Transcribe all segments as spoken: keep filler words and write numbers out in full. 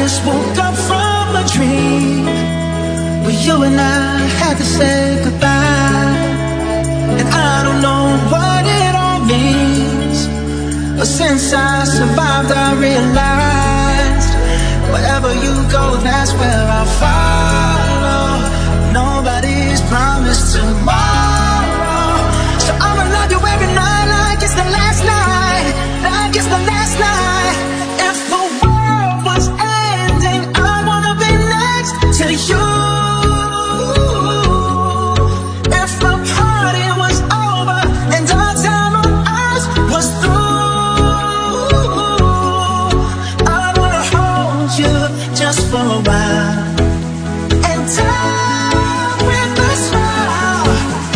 just woke up from a dream where you and I had to say goodbye. And I don't know what it all means, but since I survived I realized wherever you go, that's where I'll follow. Nobody's promised tomorrow, so I'ma love you every night like it's the last night, like it's the last night. If the world was ending, I wanna be next to you. If the party was over and our time on earth was through, I wanna hold you just for a while and die with a smile.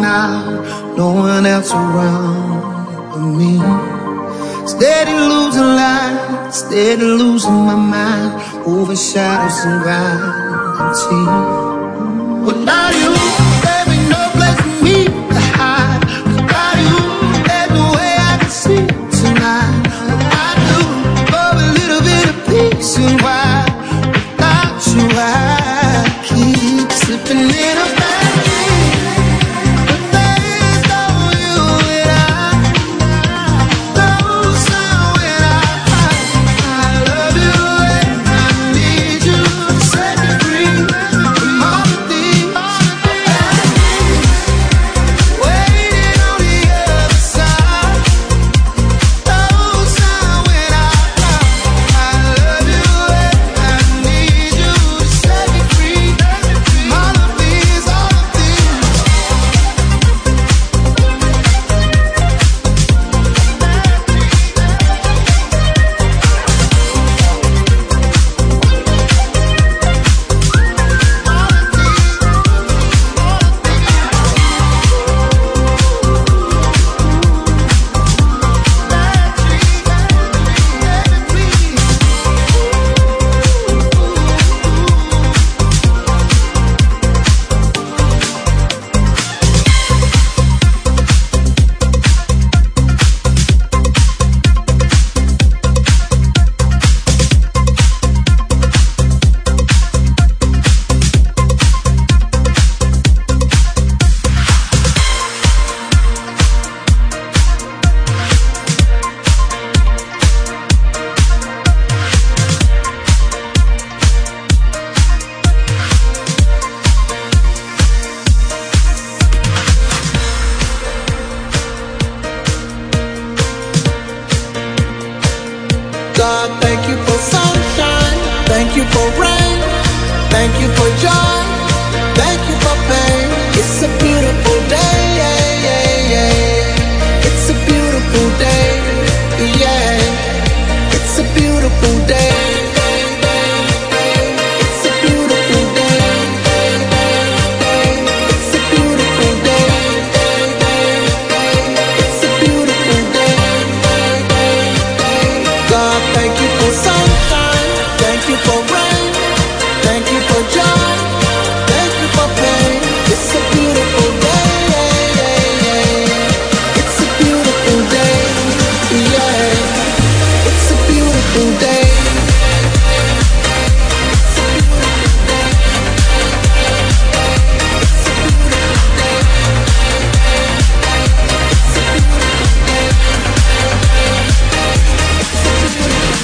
out, no one else around but me. Steady losing light, steady losing my mind, over shadows and gravity. Without you, there ain't no place for me to hide. Without you, there's no way I can see tonight. Without you, for a little bit of peace and why. Without you, I keep slipping in a bad dream. But there is no you and I. Those are when I, I, I love you and I need you to set me free from all the things waiting on the other side. Those are when I, I, I love you and I need you to set me free from all of these, all of these. God, thank you for sunshine, thank you for rain, thank you for joy, thank you for pain. It's a beautiful day, yeah, yeah, yeah. It's a beautiful day, yeah. It's a beautiful day. It's a beautiful day. It's a beautiful day. It's a beautiful day. God, thank you for sunshine, thank you for rain, thank you for joy, thank you for pain. It's a beautiful day, yeah, yeah, yeah. It's a beautiful day, yeah. It's a beautiful day. It's a beautiful day. It's a beautiful day. It's a beautiful day. It's a beautiful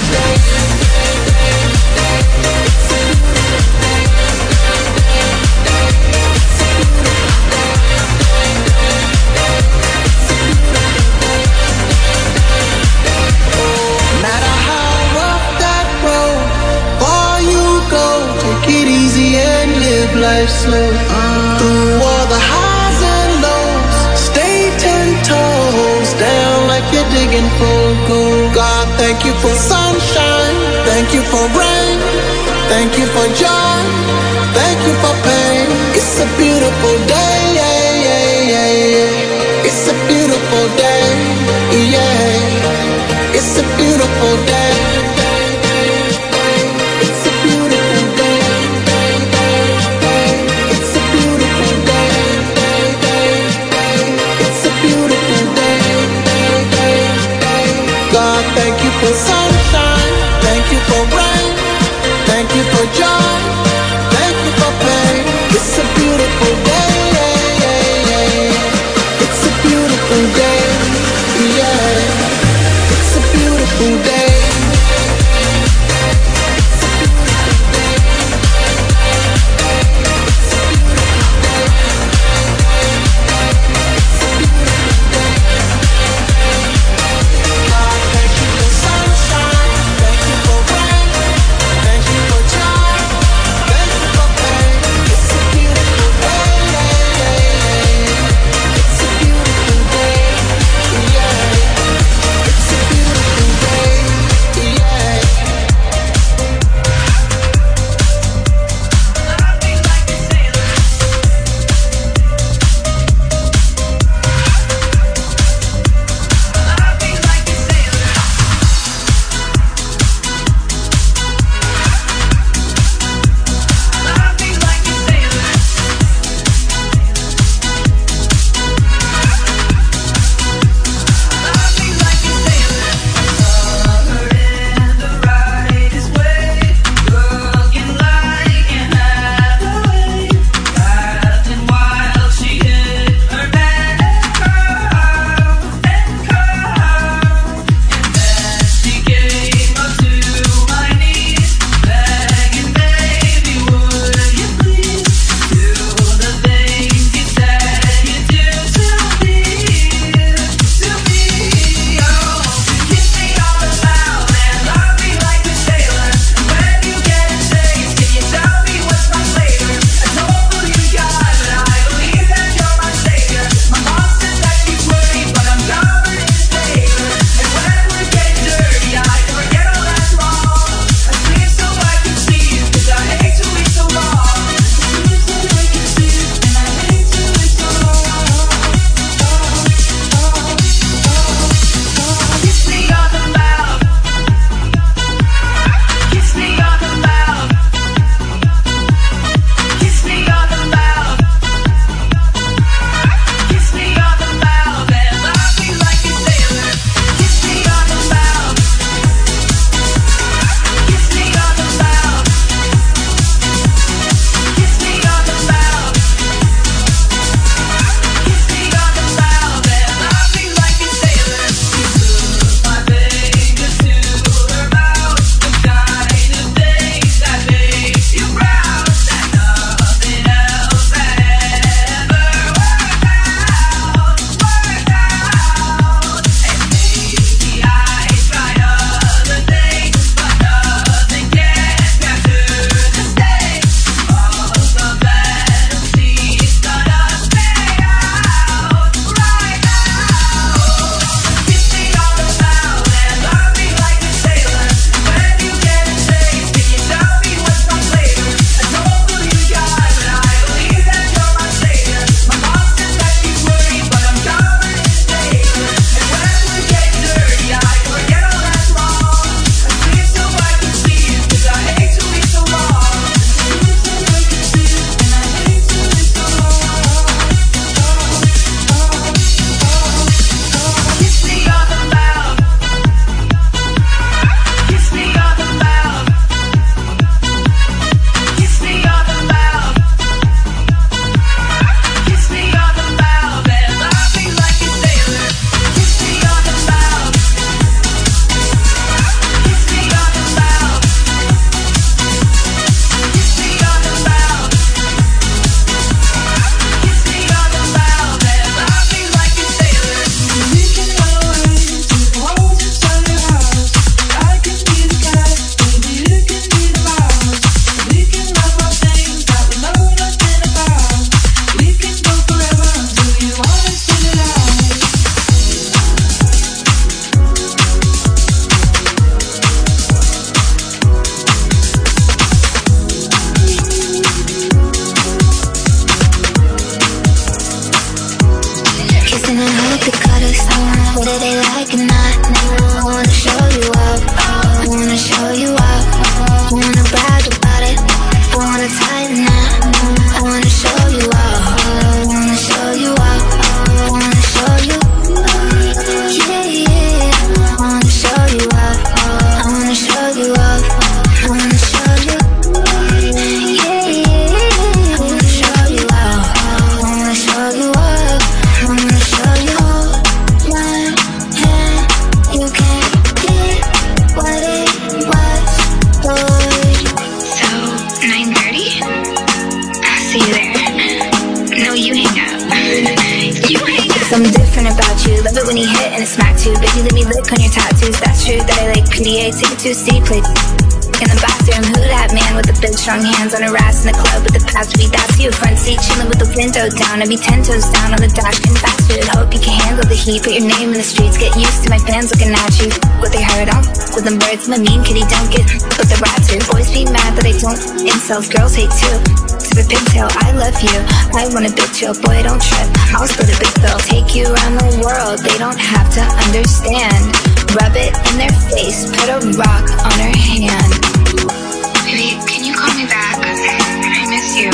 No matter how rough that road, far you go, take it easy and live life slow. Through all the highs and lows, stay ten toes down like you're digging for gold. God, thank you for sunshine, thank you for rain, thank you for joy, thank you for pain. It's a beautiful day, yeah, yeah, yeah, yeah. It's a beautiful day, yeah. It's a beautiful day. It's a beautiful day. It's a beautiful day. It's a beautiful day. God, thank you for sunshine, thank you for rain, thank you for joy, thank you for pain. It's a beautiful day, yeah, yeah, yeah. hope it cut us. Whether they like it or not, I wanna show you up. I wanna show you up. I wanna brag about it. I wanna tie the knot. I wanna show you up. I wanna show you up. I wanna show you. Yeah, yeah. I wanna show you up. I wanna show you up. I wanna show you. Yeah, yeah. I wanna show you up. I wanna show you up. I wanna show you. One hand, you can't get what it was, boy. So, nine thirty? I'll see you there. No, you hang up. You hang up. Something different about you. Love it when you hit and it smack too. Baby, let me lick on your tattoos. That's true that I like P D A. Take it to a C play in the bathroom. Who that man with the big strong hands on her ass in the club with the past beat? That's you. Front seat chilling with the window down. I'd be ten toes down on the dash getting fast food. Hope you can handle the heat. Put your name in the streets. Get used to my fans looking at you. What they heard on with them birds. I'm a mean kitty. Don't get with the rats here. Boys be mad that I don't. Incels, girls hate too. To the pigtail, I love you. I want a big chill. Boy, don't trip. I'll split a big bill. Take you around the world. They don't have to understand. Rub it in their face. Put a rock on her hand. Baby, can you call me back? I miss you.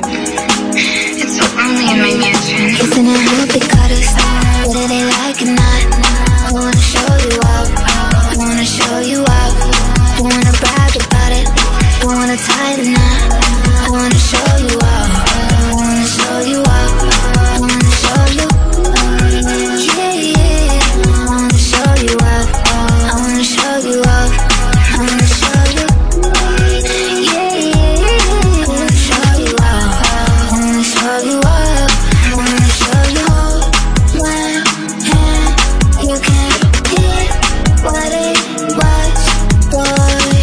It's so lonely in my mansion. Kissing and hope it cut us. Whether they like it or not, I wanna show you up. I wanna show you up. I wanna brag about it. I wanna tie the knot. I wanna show you up. I wanna show you up. I wanna show you. Yeah, yeah. I wanna show you up. I wanna show you up. I wanna show you. Yeah, yeah. I wanna show you up. I wanna show you up. I wanna show you. One hand, you can't get what it was, boy.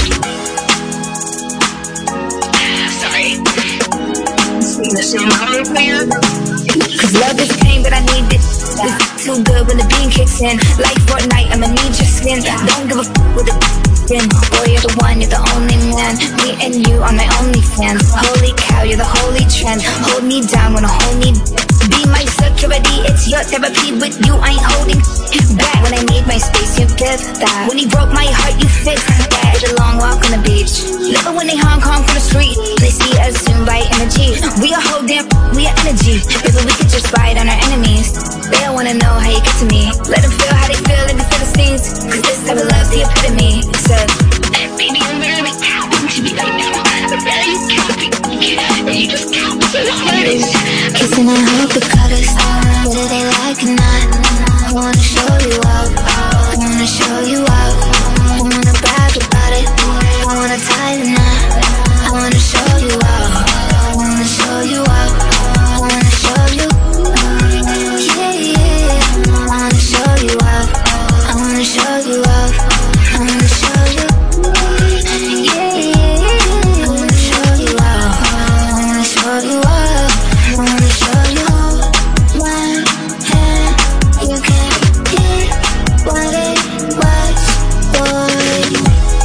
Sorry. Sing the same color plan. Cause love is pain, but I need this. It's too good when the beam kicks in. Like Fortnite, I'ma need your skin. Don't give a f with the skin. Boy, you're the one, you're the only man. Me and you are my only fans. Holy cow, you're the holy trend. Hold me down, wanna hold me. Be my security, it's your therapy. With you, I ain't holding back. When I need my space, you give that. When you broke my heart, you fixed that. Did a long walk on the beach. Love it when they Hong Kong from the street. They see us soon by energy. We are whole damn, we are energy. Baby, we could just fight on our enemies. They don't wanna know how you get to me. Let them feel how they feel in the Philistines. Cause this type of love's the epitome. Said, Baby, I'm literally counting to me right now. I'm very counting. And you just count so the hardest. kissing and hope it cut us. Whether they like it or not, I wanna show you up. I wanna show you up. I wanna brag about it. I wanna tie the knot. I wanna show you up. I wanna show you up. I wanna show you. Yeah, yeah. I wanna show you up. I wanna show you up. I wanna show you. Yeah, yeah. I wanna show you up. I wanna show you up. I wanna show you. One hand, you can't get what it was, boy.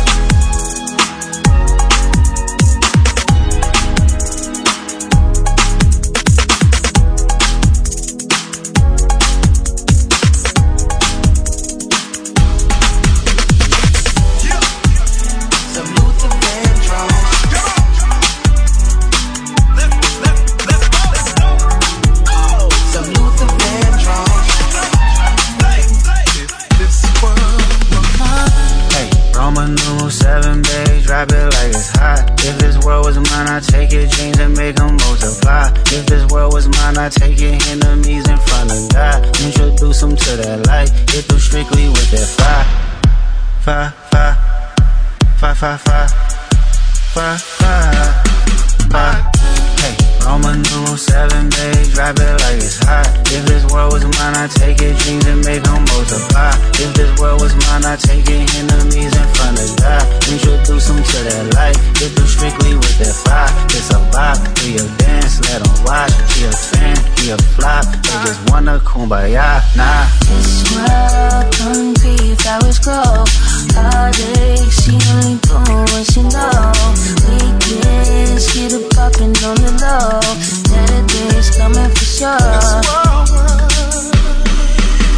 I take your dreams and make them multiply. If this world was mine, I take your enemies in front of God. Introduce them to that light. Hit them strictly with that fire. Fire, fire, fire, fire, fire, fire, fire, fire. Hey, Roman numeral seven, babe, drop it like it's hot. If this world was mine, I take your dreams and make them multiply. If this world was mine, I take your enemies in front of God. Introduce them to that light. Hit them strictly with that fire. It's a vibe, do your dance, let them watch. Be a fan, be a flop. They just wanna kumbaya, nah. This world don't breathe, flowers grow. Heartache, she only doing what she know. Weekends, get it poppin' on the low. Saturdays coming for sure.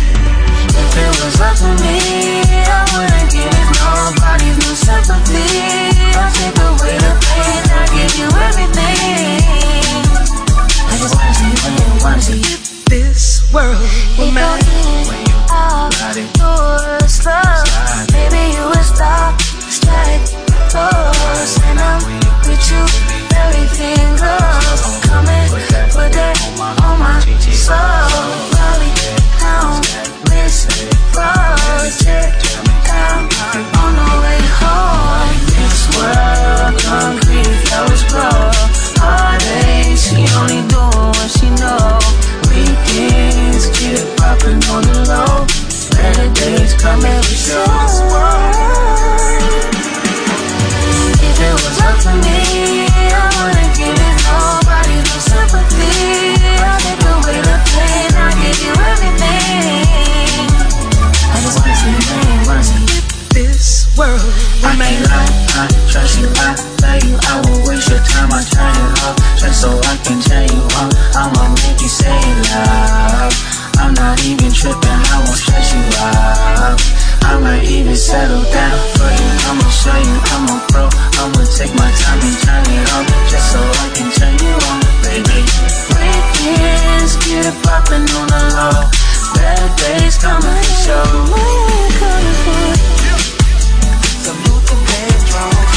up to me, I wouldn't give nobody no sympathy. I'll take away the pain, I'll give you everything. I just wanna see you, I wanna see you. This world will matter when you got it. Your stuff, maybe you will stop, strike close, and I'm with you. Everything goes. Come and put that on my soul. Bobby, down, miss, project, down on the way home. This world, concrete flowers grow. Heartache, she only doing what she know. Weekends, get it poppin' on the low. Better days coming, we show this world. If it was up to me, I wouldn't give it nobody no sympathy. I'll take away the pain, I'll give you everything. I just wanna see you, I wanna see you. this world. I can't lie, I trust you, I love you. I won't waste your time, I turn it off just so I can tell you all. I'ma make you say love. I'm not even tripping, I won't stress you out. I might even settle down for you. I'ma show you I'm a pro. I'ma take my time and turn it on just so I can turn you on, baby. Weekends, get it poppin' on the low. Bad days coming for sure. We're coming for you. Some Luther Vandross.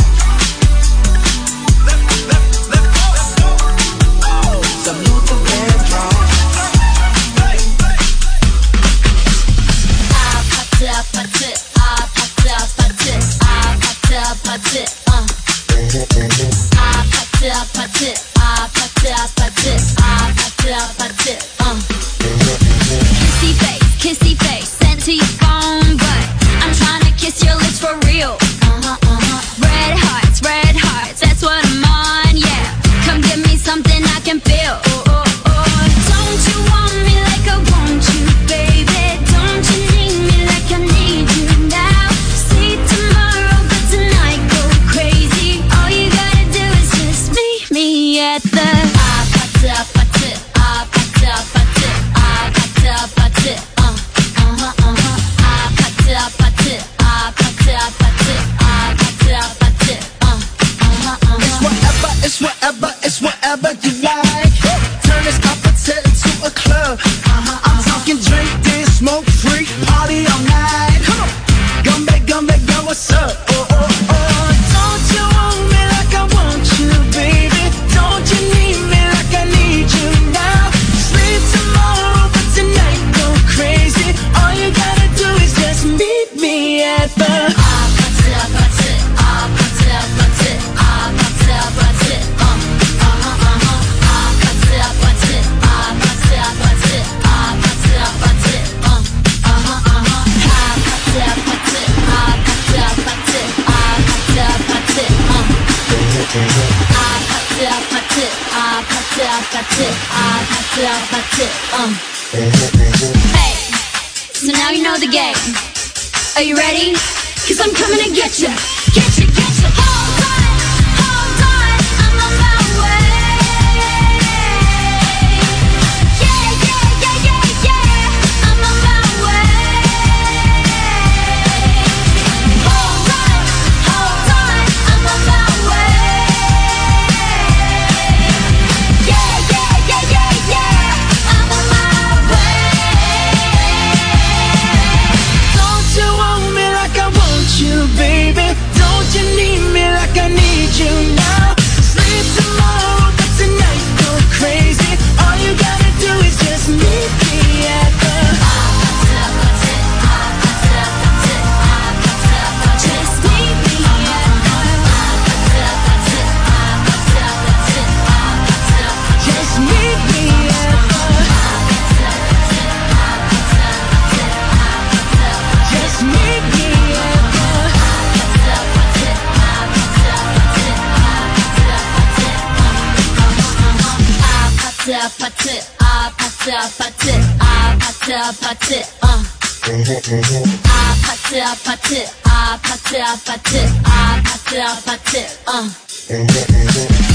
Some Luther Vandross. I popped it, I popped it, I popped it, I popped it, I popped it, I popped it, uh. I popped it, I popped it, I popped it, I popped it, I popped it, I popped it, uh. Kissy face, kissy face, sent to your phone, but I'm trying to kiss your lips for real. Uh-huh, uh-huh. Red hearts, red hearts, that's what I'm on, yeah. Come give me something I can feel. Oh, oh, oh. Don't you want me like I want you, baby? Don't you need me like I need you now? See tomorrow, but tonight go crazy. All you gotta do is just meet me at the I popped it, I popped it, I popped it, I popped it, I popped it, I popped it, uh, uh-huh, uh-huh. I popped it, I popped it, I popped it, I popped it, I popped it, I popped it, uh, uh-huh, uh-huh. It's whatever, it's whatever, it's whatever you like. Turn this opposite into a club. Uh-huh, I'm talking drink, dance, smoke, free, party all night. Come on, come back, come back, girl, what's up? Oh, oh, oh. Don't you want me like I want you, baby? Don't you need me like I need you now? Sleep tomorrow, but tonight go crazy. All you gotta do is just meet me at the I popped it, I popped it, I popped it, I popped it, I popped it, I popped it, uh, uh-huh, uh-huh. I popped it, I popped it, I popped it, I popped it, I popped it, I popped it, uh, uh-huh, uh-huh. I popped it, I popped it, I popped it, I popped it, I popped it, I popped it, uh. I popped it, I popped it, I popped it, I popped it, I popped it, I popped it, uh. Hey, so now you know the game. Are you ready? Cause I'm coming to get ya, get ya, get ya. Hold on, hold on, I'm on my way. Yeah, yeah, yeah, yeah, yeah, I'm on my way. Hold on, hold on, I'm on my way. Yeah, yeah, yeah, yeah, yeah, I'm on my way. Don't you want me like I want you, baby? Don't you need me like I need you now? Sleep tomorrow, but tonight go crazy. All you gotta do is just meet me at the Just meet me at Just meet me at the Just meet me at the I popped it, I popped it, I popped it, I popped it, I popped it, uh. I popped it, I popped it, I popped it, I popped it, I popped it, I popped it, uh.